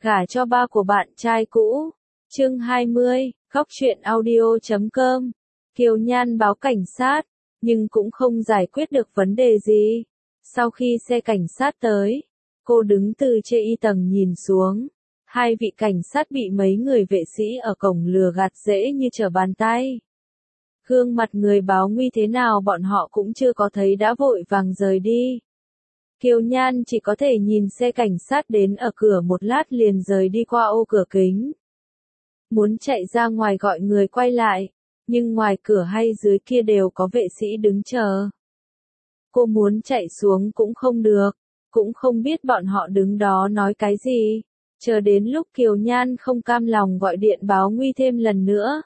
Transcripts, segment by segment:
Gả cho ba của bạn trai cũ. Chương 20, Góc truyện audio.com. Kiều Nhan báo cảnh sát, nhưng cũng không giải quyết được vấn đề gì. Sau khi xe cảnh sát tới, cô đứng từ trên y tầng nhìn xuống. Hai vị cảnh sát bị mấy người vệ sĩ ở cổng lừa gạt dễ như trở bàn tay. Gương mặt người báo nguy thế nào bọn họ cũng chưa có thấy đã vội vàng rời đi. Kiều Nhan chỉ có thể nhìn xe cảnh sát đến ở cửa một lát liền rời đi qua ô cửa kính. Muốn chạy ra ngoài gọi người quay lại, nhưng ngoài cửa hay dưới kia đều có vệ sĩ đứng chờ. Cô muốn chạy xuống cũng không được, cũng không biết bọn họ đứng đó nói cái gì. Chờ đến lúc Kiều Nhan không cam lòng gọi điện báo nguy thêm lần nữa.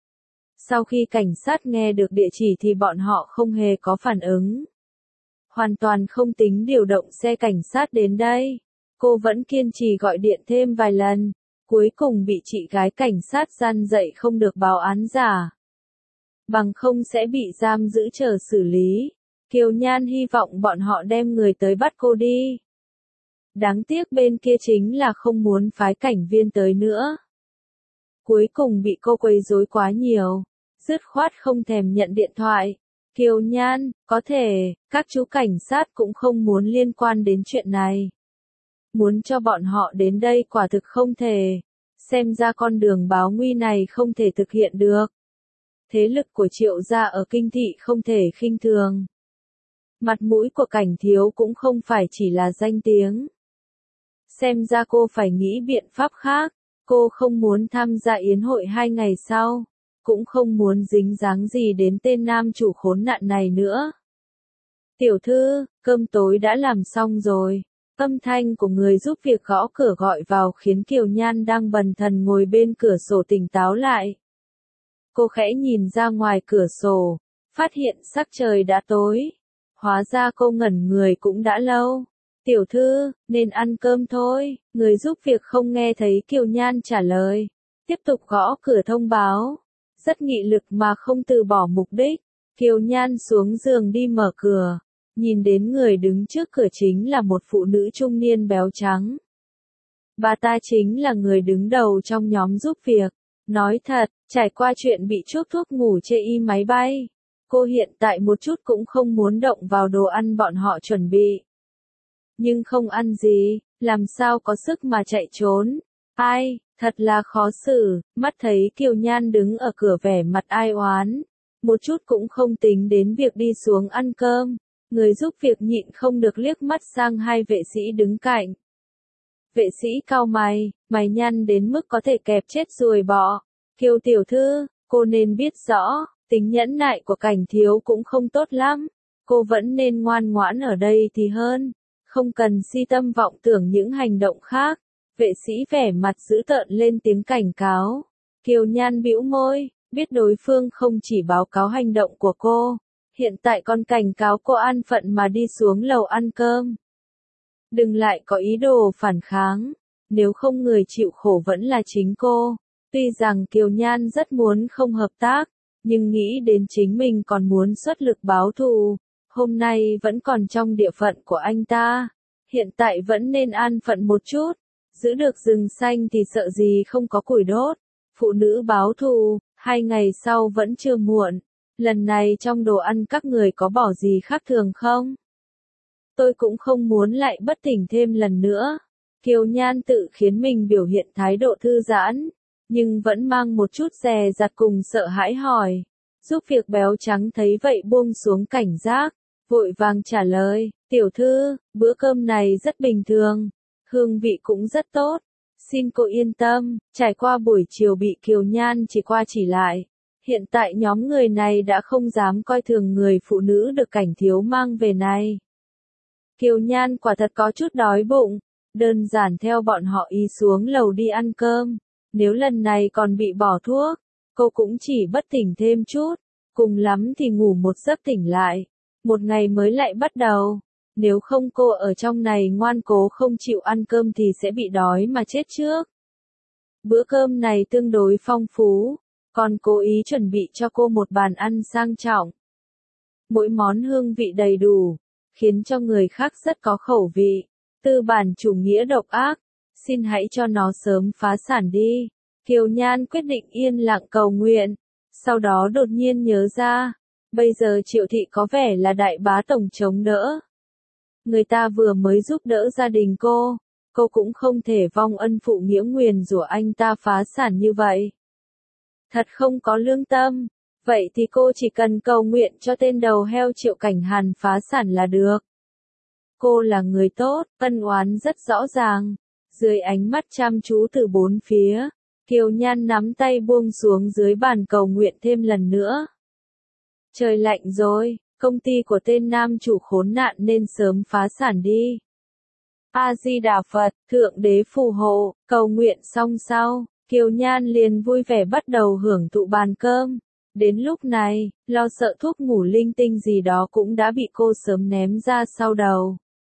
Sau khi cảnh sát nghe được địa chỉ thì bọn họ không hề có phản ứng. Hoàn toàn không tính điều động xe cảnh sát đến đây. Cô vẫn kiên trì gọi điện thêm vài lần, cuối cùng bị chị gái cảnh sát gian dạy không được báo án giả. Bằng không sẽ bị giam giữ chờ xử lý. Kiều Nhan hy vọng bọn họ đem người tới bắt cô đi. Đáng tiếc bên kia chính là không muốn phái cảnh viên tới nữa. Cuối cùng bị cô quấy rối quá nhiều, dứt khoát không thèm nhận điện thoại. Kiều Nhan, có thể, các chú cảnh sát cũng không muốn liên quan đến chuyện này. Muốn cho bọn họ đến đây quả thực không thể. Xem ra con đường báo nguy này không thể thực hiện được. Thế lực của Triệu gia ở kinh thị không thể khinh thường. Mặt mũi của Cảnh Thiếu cũng không phải chỉ là danh tiếng. Xem ra cô phải nghĩ biện pháp khác. Cô không muốn tham gia yến hội 2 ngày sau. Cũng không muốn dính dáng gì đến tên nam chủ khốn nạn này nữa. Tiểu thư, cơm tối đã làm xong rồi. Âm thanh của người giúp việc gõ cửa gọi vào khiến Kiều Nhan đang bần thần ngồi bên cửa sổ tỉnh táo lại. Cô khẽ nhìn ra ngoài cửa sổ, phát hiện sắc trời đã tối. Hóa ra cô ngẩn người cũng đã lâu. Tiểu thư, nên ăn cơm thôi. Người giúp việc không nghe thấy Kiều Nhan trả lời. Tiếp tục gõ cửa thông báo. Rất nghị lực mà không từ bỏ mục đích. Kiều Nhan xuống giường đi mở cửa. Nhìn đến người đứng trước cửa chính là một phụ nữ trung niên béo trắng. Bà ta chính là người đứng đầu trong nhóm giúp việc. Nói thật, trải qua chuyện bị chuốc thuốc ngủ chê y máy bay, cô hiện tại một chút cũng không muốn động vào đồ ăn bọn họ chuẩn bị. Nhưng không ăn gì, làm sao có sức mà chạy trốn. Ai, thật là khó xử, mắt thấy Kiều Nhan đứng ở cửa vẻ mặt ai oán. Một chút cũng không tính đến việc đi xuống ăn cơm. Người giúp việc nhịn không được liếc mắt sang hai vệ sĩ đứng cạnh. Vệ sĩ cau mày, mày nhăn đến mức có thể kẹp chết ruồi bọ. Kiều tiểu thư, cô nên biết rõ, tính nhẫn nại của Cảnh Thiếu cũng không tốt lắm. Cô vẫn nên ngoan ngoãn ở đây thì hơn. Không cần si tâm vọng tưởng những hành động khác. Vệ sĩ vẻ mặt dữ tợn lên tiếng cảnh cáo. Kiều Nhan bĩu môi, biết đối phương không chỉ báo cáo hành động của cô. Hiện tại còn cảnh cáo cô an phận mà đi xuống lầu ăn cơm. Đừng lại có ý đồ phản kháng. Nếu không người chịu khổ vẫn là chính cô. Tuy rằng Kiều Nhan rất muốn không hợp tác, nhưng nghĩ đến chính mình còn muốn xuất lực báo thù. Hôm nay vẫn còn trong địa phận của anh ta. Hiện tại vẫn nên an phận một chút. Giữ được rừng xanh thì sợ gì không có củi đốt. Phụ nữ báo thù, 2 ngày sau vẫn chưa muộn. Lần này trong đồ ăn các người có bỏ gì khác thường không? Tôi cũng không muốn lại bất tỉnh thêm lần nữa. Kiều Nhan tự khiến mình biểu hiện thái độ thư giãn, nhưng vẫn mang một chút dè dặt cùng sợ hãi hỏi. Giúp việc béo trắng thấy vậy buông xuống cảnh giác, vội vàng trả lời, tiểu thư, bữa cơm này rất bình thường, hương vị cũng rất tốt. Xin cô yên tâm, trải qua buổi chiều bị Kiều Nhan chỉ qua chỉ lại. Hiện tại nhóm người này đã không dám coi thường người phụ nữ được Cảnh Thiếu mang về này. Kiều Nhan quả thật có chút đói bụng, đơn giản theo bọn họ ý xuống lầu đi ăn cơm. Nếu lần này còn bị bỏ thuốc, cô cũng chỉ bất tỉnh thêm chút, cùng lắm thì ngủ một giấc tỉnh lại. Một ngày mới lại bắt đầu. Nếu không cô ở trong này ngoan cố không chịu ăn cơm thì sẽ bị đói mà chết trước. Bữa cơm này tương đối phong phú. Còn cố ý chuẩn bị cho cô một bàn ăn sang trọng. Mỗi món hương vị đầy đủ, khiến cho người khác rất có khẩu vị. Tư bản chủ nghĩa độc ác, xin hãy cho nó sớm phá sản đi. Kiều Nhan quyết định yên lặng cầu nguyện, sau đó đột nhiên nhớ ra, bây giờ Triệu Thị có vẻ là đại bá tổng chống đỡ. Người ta vừa mới giúp đỡ gia đình cô cũng không thể vong ân phụ nghĩa nguyền rủa anh ta phá sản như vậy. Thật không có lương tâm, vậy thì cô chỉ cần cầu nguyện cho tên đầu heo Triệu Cảnh Hàn phá sản là được. Cô là người tốt, ân oán rất rõ ràng. Dưới ánh mắt chăm chú từ bốn phía, Kiều Nhan nắm tay buông xuống dưới bàn cầu nguyện thêm lần nữa. Trời lạnh rồi, công ty của tên nam chủ khốn nạn nên sớm phá sản đi. A Di Đà Phật, Thượng Đế phù hộ, cầu nguyện xong sau, Kiều Nhan liền vui vẻ bắt đầu hưởng thụ bàn cơm. Đến lúc này, lo sợ thuốc ngủ linh tinh gì đó cũng đã bị cô sớm ném ra sau đầu.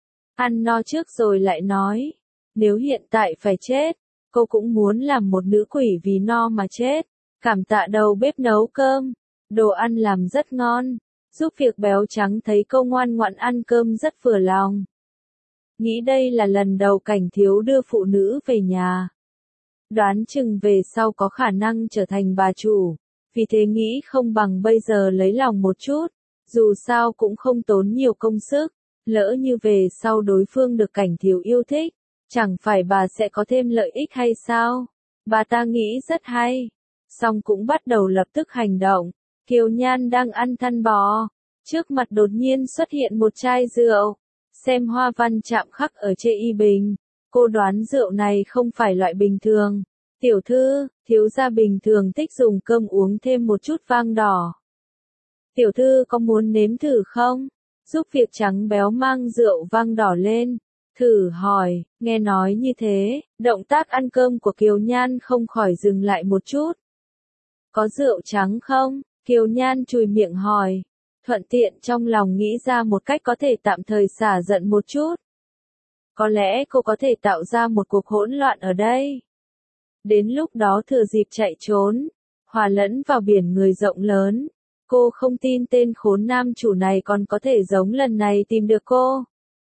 Ăn no trước rồi lại nói, nếu hiện tại phải chết, cô cũng muốn làm một nữ quỷ vì no mà chết. Cảm tạ đầu bếp nấu cơm, đồ ăn làm rất ngon, giúp việc béo trắng thấy cô ngoan ngoãn ăn cơm rất vừa lòng. Nghĩ đây là lần đầu Cảnh Thiếu đưa phụ nữ về nhà. Đoán chừng về sau có khả năng trở thành bà chủ, vì thế nghĩ không bằng bây giờ lấy lòng một chút, dù sao cũng không tốn nhiều công sức, lỡ như về sau đối phương được Cảnh Thiếu yêu thích, chẳng phải bà sẽ có thêm lợi ích hay sao? Bà ta nghĩ rất hay, xong cũng bắt đầu lập tức hành động. Kiều Nhan đang ăn thăn bò, trước mặt đột nhiên xuất hiện một chai rượu, xem hoa văn chạm khắc ở trên y bình, cô đoán rượu này không phải loại bình thường. Tiểu thư, thiếu gia bình thường thích dùng cơm uống thêm một chút vang đỏ. Tiểu thư có muốn nếm thử không? Giúp việc trắng béo mang rượu vang đỏ lên, thử hỏi, nghe nói như thế, động tác ăn cơm của Kiều Nhan không khỏi dừng lại một chút. Có rượu trắng không? Kiều Nhan chùi miệng hỏi, thuận tiện trong lòng nghĩ ra một cách có thể tạm thời xả giận một chút. Có lẽ cô có thể tạo ra một cuộc hỗn loạn ở đây. Đến lúc đó thừa dịp chạy trốn, hòa lẫn vào biển người rộng lớn. Cô không tin tên khốn nam chủ này còn có thể giống lần này tìm được cô.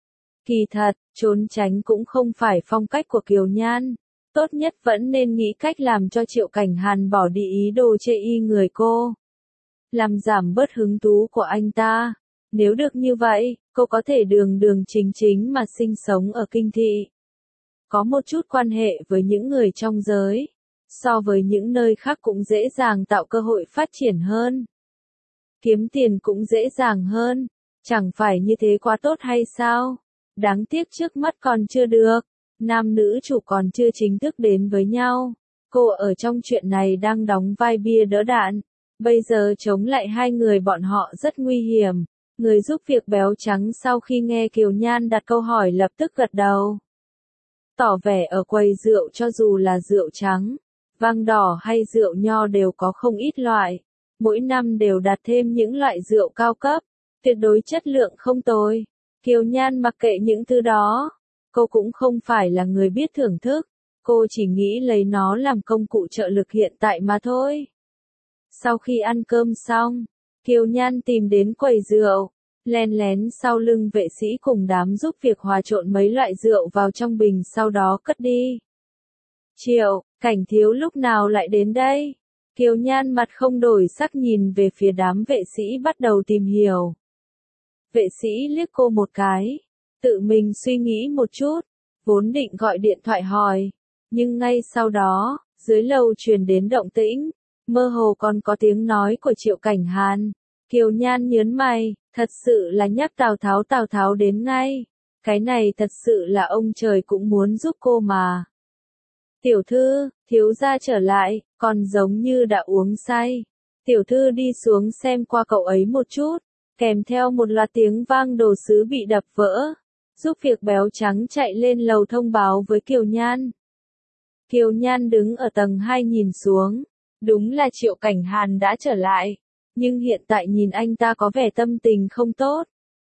Kỳ thật, trốn tránh cũng không phải phong cách của Kiều Nhan. Tốt nhất vẫn nên nghĩ cách làm cho Triệu Cảnh Hàn bỏ đi ý đồ chê y người cô. Làm giảm bớt hứng thú của anh ta. Nếu được như vậy, cô có thể đường đường chính chính mà sinh sống ở kinh thị. Có một chút quan hệ với những người trong giới. So với những nơi khác cũng dễ dàng tạo cơ hội phát triển hơn. Kiếm tiền cũng dễ dàng hơn. Chẳng phải như thế quá tốt hay sao? Đáng tiếc trước mắt còn chưa được. Nam nữ chủ còn chưa chính thức đến với nhau. Cô ở trong chuyện này đang đóng vai bia đỡ đạn. Bây giờ chống lại hai người bọn họ rất nguy hiểm. Người giúp việc béo trắng sau khi nghe Kiều Nhan đặt câu hỏi lập tức gật đầu. Tỏ vẻ ở quầy rượu cho dù là rượu trắng, vang đỏ hay rượu nho đều có không ít loại. Mỗi năm đều đặt thêm những loại rượu cao cấp, tuyệt đối chất lượng không tồi. Kiều Nhan mặc kệ những thứ đó. Cô cũng không phải là người biết thưởng thức. Cô chỉ nghĩ lấy nó làm công cụ trợ lực hiện tại mà thôi. Sau khi ăn cơm xong, Kiều Nhan tìm đến quầy rượu, len lén sau lưng vệ sĩ cùng đám giúp việc hòa trộn mấy loại rượu vào trong bình sau đó cất đi. Triệu, Cảnh Thiếu lúc nào lại đến đây? Kiều Nhan mặt không đổi sắc nhìn về phía đám vệ sĩ bắt đầu tìm hiểu. Vệ sĩ liếc cô một cái, tự mình suy nghĩ một chút, vốn định gọi điện thoại hỏi, nhưng ngay sau đó, dưới lầu truyền đến động tĩnh, mơ hồ còn có tiếng nói của Triệu Cảnh Hàn. Kiều Nhan nhớn mày, thật sự là nhắc Tào Tháo đến ngay. Cái này thật sự là ông trời cũng muốn giúp cô mà. Tiểu thư, thiếu gia trở lại, còn giống như đã uống say. Tiểu thư đi xuống xem qua cậu ấy một chút, kèm theo một loạt tiếng vang đồ sứ bị đập vỡ. Giúp việc béo trắng chạy lên lầu thông báo với Kiều Nhan. Kiều Nhan đứng ở tầng 2 nhìn xuống, đúng là Triệu Cảnh Hàn đã trở lại, nhưng hiện tại nhìn anh ta có vẻ tâm tình không tốt.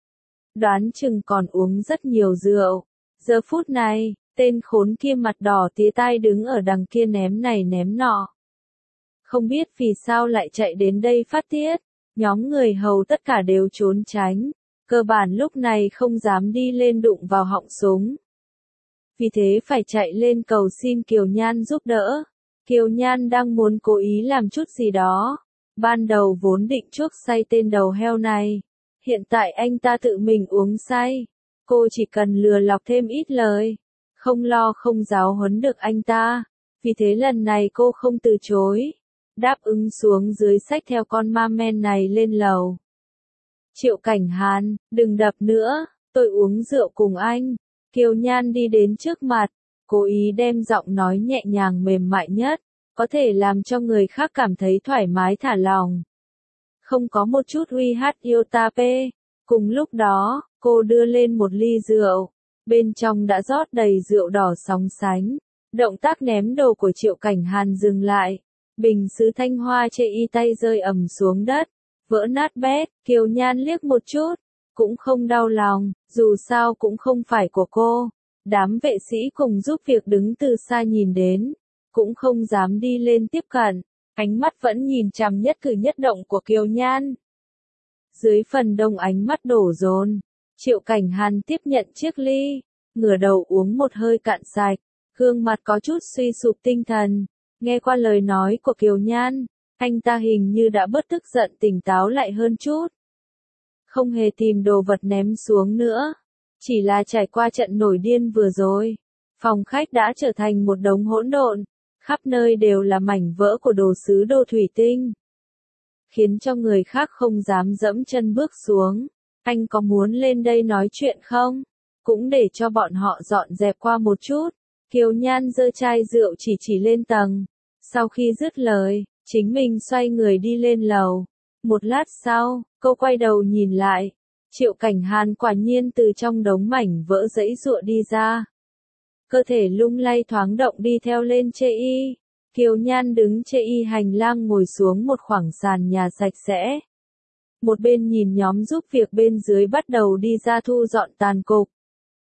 Đoán chừng còn uống rất nhiều rượu. Giờ phút này, tên khốn kia mặt đỏ tía tai đứng ở đằng kia ném này ném nọ. Không biết vì sao lại chạy đến đây phát tiết, nhóm người hầu tất cả đều trốn tránh, cơ bản lúc này không dám đi lên đụng vào họng súng. vì thế phải chạy lên cầu xin Kiều Nhan giúp đỡ. Kiều Nhan đang muốn cố ý làm chút gì đó. Ban đầu vốn định chuốc say tên đầu heo này. Hiện tại anh ta tự mình uống say. Cô chỉ cần lừa lọc thêm ít lời. Không lo không giáo huấn được anh ta. Vì thế lần này cô không từ chối. Đáp ứng xuống dưới xách theo con ma men này lên lầu. Triệu Cảnh Hàn, đừng đập nữa, tôi uống rượu cùng anh. Kiều Nhan đi đến trước mặt, cố ý đem giọng nói nhẹ nhàng mềm mại nhất, có thể làm cho người khác cảm thấy thoải mái thả lòng. Không có một chút uy hát yêu ta pê. Cùng lúc đó, cô đưa lên một ly rượu, bên trong đã rót đầy rượu đỏ sóng sánh. Động tác ném đồ của Triệu Cảnh Hàn dừng lại, bình sứ thanh hoa chê y tay rơi ầm xuống đất, vỡ nát bét. Kiều Nhan liếc một chút, cũng không đau lòng, dù sao cũng không phải của cô. Đám vệ sĩ cùng giúp việc đứng từ xa nhìn đến, cũng không dám đi lên tiếp cận, ánh mắt vẫn nhìn chằm nhất cử nhất động của Kiều Nhan. Dưới phần đông ánh mắt đổ dồn, Triệu Cảnh Hàn tiếp nhận chiếc ly, ngửa đầu uống một hơi cạn sạch, gương mặt có chút suy sụp tinh thần. Nghe qua lời nói của Kiều Nhan, anh ta hình như đã bớt tức giận, tỉnh táo lại hơn chút. Không hề tìm đồ vật ném xuống nữa, chỉ là trải qua trận nổi điên vừa rồi. Phòng khách đã trở thành một đống hỗn độn, khắp nơi đều là mảnh vỡ của đồ sứ đồ thủy tinh. Khiến cho người khác không dám dẫm chân bước xuống. Anh có muốn lên đây nói chuyện không? Cũng để cho bọn họ dọn dẹp qua một chút. Kiều Nhan giơ chai rượu chỉ lên tầng. Sau khi dứt lời, chính mình xoay người đi lên lầu. Một lát sau, cô quay đầu nhìn lại. Triệu Cảnh Hàn quả nhiên từ trong đống mảnh vỡ giãy giụa đi ra. Cơ thể lung lay thoáng động đi theo lên chê y. Kiều Nhan đứng chê y hành lang ngồi xuống một khoảng sàn nhà sạch sẽ. Một bên nhìn nhóm giúp việc bên dưới bắt đầu đi ra thu dọn tàn cục.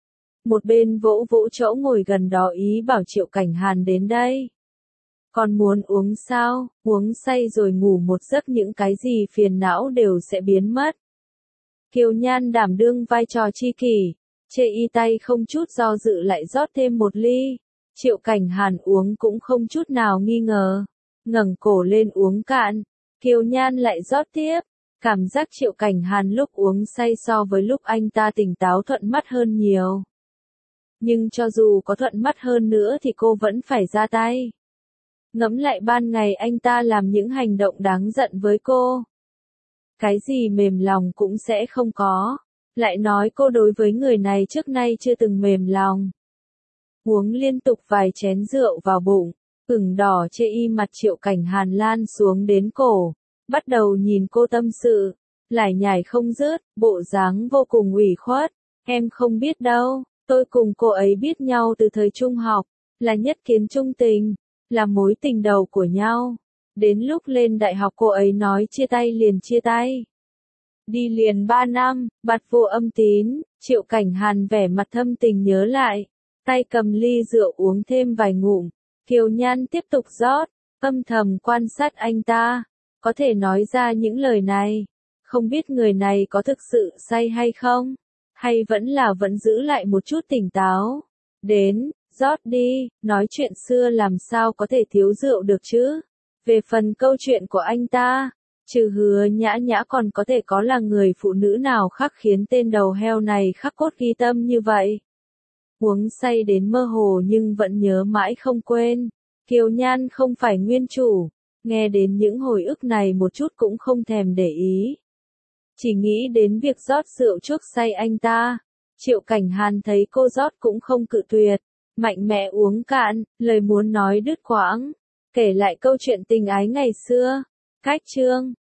Một bên vỗ vỗ chỗ ngồi gần đó ý bảo Triệu Cảnh Hàn đến đây. Còn muốn uống sao, uống say rồi ngủ một giấc những cái gì phiền não đều sẽ biến mất. Kiều Nhan đảm đương vai trò tri kỷ, chê y tay không chút do dự lại rót thêm một ly. Triệu Cảnh Hàn uống cũng không chút nào nghi ngờ, ngẩng cổ lên uống cạn. Kiều Nhan lại rót tiếp, cảm giác Triệu Cảnh Hàn lúc uống say so với lúc anh ta tỉnh táo thuận mắt hơn nhiều. Nhưng cho dù có thuận mắt hơn nữa thì cô vẫn phải ra tay. Ngẫm lại ban ngày anh ta làm những hành động đáng giận với cô. Cái gì mềm lòng cũng sẽ không có. Lại nói cô đối với người này trước nay chưa từng mềm lòng. Uống liên tục vài chén rượu vào bụng, ửng đỏ chê y mặt Triệu Cảnh Hàn lan xuống đến cổ. Bắt đầu nhìn cô tâm sự, lải nhải không dứt, bộ dáng vô cùng ủy khuất. Em không biết đâu, tôi cùng cô ấy biết nhau từ thời trung học, là nhất kiến trung tình, là mối tình đầu của nhau. Đến lúc lên đại học cô ấy nói chia tay liền chia tay. Đi liền 3 năm, bặt vô âm tín. Triệu Cảnh Hàn vẻ mặt thâm tình nhớ lại, tay cầm ly rượu uống thêm vài ngụm. Kiều Nhan tiếp tục rót, âm thầm quan sát anh ta, có thể nói ra những lời này. Không biết người này có thực sự say hay không, hay vẫn giữ lại một chút tỉnh táo. Đến, rót đi, nói chuyện xưa làm sao có thể thiếu rượu được chứ. Về phần câu chuyện của anh ta, trừ Hứa Nhã Nhã còn có thể có là người phụ nữ nào khác khiến tên đầu heo này khắc cốt ghi tâm như vậy. Uống say đến mơ hồ nhưng vẫn nhớ mãi không quên. Kiều Nhan không phải nguyên chủ, nghe đến những hồi ức này một chút cũng không thèm để ý. Chỉ nghĩ đến việc rót rượu chuốc say anh ta. Triệu Cảnh Hàn thấy cô rót cũng không cự tuyệt, mạnh mẽ uống cạn, lời muốn nói đứt quãng, kể lại câu chuyện tình ái ngày xưa. Cách chương